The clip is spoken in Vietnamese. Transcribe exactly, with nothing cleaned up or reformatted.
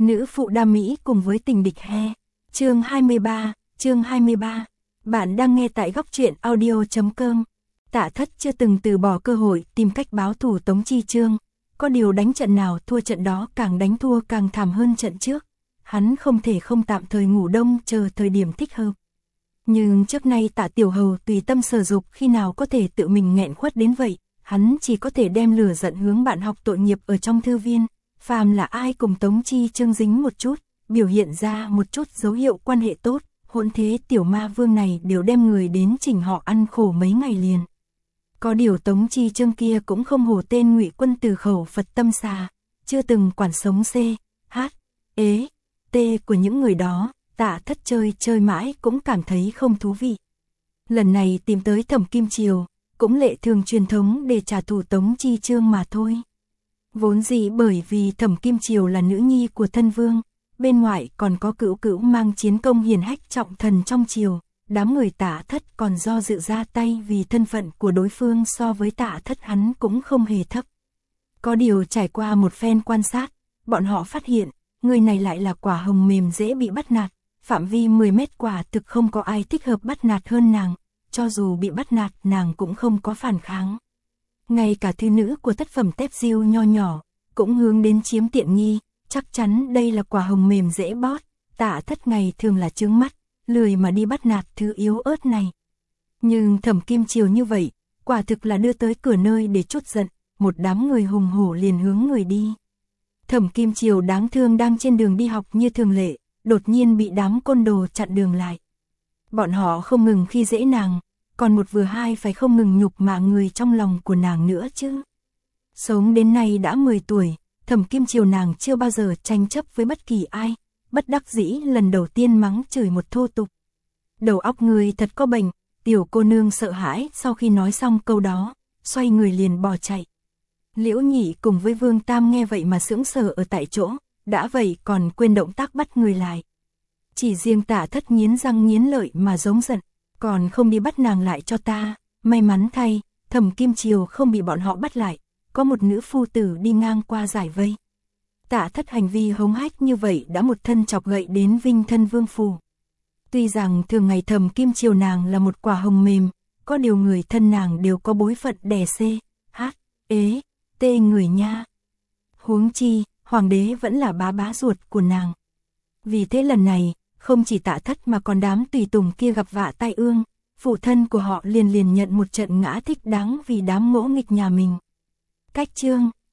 Nữ phụ đa mỹ cùng với tình địch he. Chương hai mươi ba, chương hai mươi ba. Bạn đang nghe tại góc truyện audio chấm com. Tạ Thất chưa từng từ bỏ cơ hội tìm cách báo thù Tống Chi Chương, có điều đánh trận nào thua trận đó, càng đánh thua càng thảm hơn trận trước. Hắn không thể không tạm thời ngủ đông chờ thời điểm thích hợp. Nhưng trước nay Tạ Tiểu Hầu tùy tâm sở dục, khi nào có thể tự mình nghẹn khuất đến vậy, hắn chỉ có thể đem lửa giận hướng bạn học tội nghiệp ở trong thư viên. Phàm là ai cùng Tống Chi Chương dính một chút, biểu hiện ra một chút dấu hiệu quan hệ tốt, hỗn thế tiểu ma vương này đều đem người đến chỉnh họ ăn khổ mấy ngày liền. Có điều Tống Chi Chương kia cũng không hổ tên Ngụy Quân Từ khẩu Phật tâm xà, chưa từng quản sống c, h, ế, t của những người đó. Tạ Thất chơi chơi mãi cũng cảm thấy không thú vị. Lần này tìm tới Thẩm Kim Triều, cũng lệ thường truyền thống để trả thù Tống Chi Chương mà thôi. Vốn dĩ bởi vì Thẩm Kim Triều là nữ nhi của thân vương, bên ngoài còn có cữu cữu mang chiến công hiển hách trọng thần trong triều, đám người Tạ Thất còn do dự ra tay vì thân phận của đối phương so với Tạ Thất hắn cũng không hề thấp. Có điều trải qua một phen quan sát, bọn họ phát hiện, người này lại là quả hồng mềm dễ bị bắt nạt, phạm vi mười mét quả thực không có ai thích hợp bắt nạt hơn nàng, cho dù bị bắt nạt nàng cũng không có phản kháng. Ngay cả thư nữ của thất phẩm tép diêu nho nhỏ, cũng hướng đến chiếm tiện nghi, chắc chắn đây là quả hồng mềm dễ bót. Tạ Thất ngày thường là chướng mắt, lười mà đi bắt nạt thứ yếu ớt này. Nhưng Thẩm Kim Triều như vậy, quả thực là đưa tới cửa nơi để trút giận, một đám người hùng hổ liền hướng người đi. Thẩm Kim Triều đáng thương đang trên đường đi học như thường lệ, đột nhiên bị đám côn đồ chặn đường lại. Bọn họ không ngừng khi dễ nàng, còn một vừa hai phải không ngừng nhục mạ người trong lòng của nàng nữa chứ. Sống đến nay đã mười tuổi, Thẩm Kim Triều nàng chưa bao giờ tranh chấp với bất kỳ ai, bất đắc dĩ lần đầu tiên mắng chửi một thô tục. Đầu óc người thật có bệnh, tiểu cô nương sợ hãi sau khi nói xong câu đó, xoay người liền bỏ chạy. Liễu Nhị cùng với Vương Tam nghe vậy mà sững sờ ở tại chỗ, đã vậy còn quên động tác bắt người lại. Chỉ riêng Tạ Thất nghiến răng nghiến lợi mà giống giận, còn không đi bắt nàng lại cho ta. May mắn thay, Thẩm Kim Triều không bị bọn họ bắt lại, có một nữ phu tử đi ngang qua giải vây. Tạ Thất hành vi hống hách như vậy đã một thân chọc gậy đến Vinh Thân Vương phủ. Tuy rằng thường ngày Thẩm Kim Triều nàng là một quả hồng mềm, có điều người thân nàng đều có bối phận đè c, h, ế, t người nha. Huống chi, hoàng đế vẫn là bá bá ruột của nàng. Vì thế lần này, không chỉ Tạ Thất mà còn đám tùy tùng kia gặp vạ tai ương, phụ thân của họ liền liền nhận một trận ngã thích đáng vì đám ngỗ nghịch nhà mình. Cách chương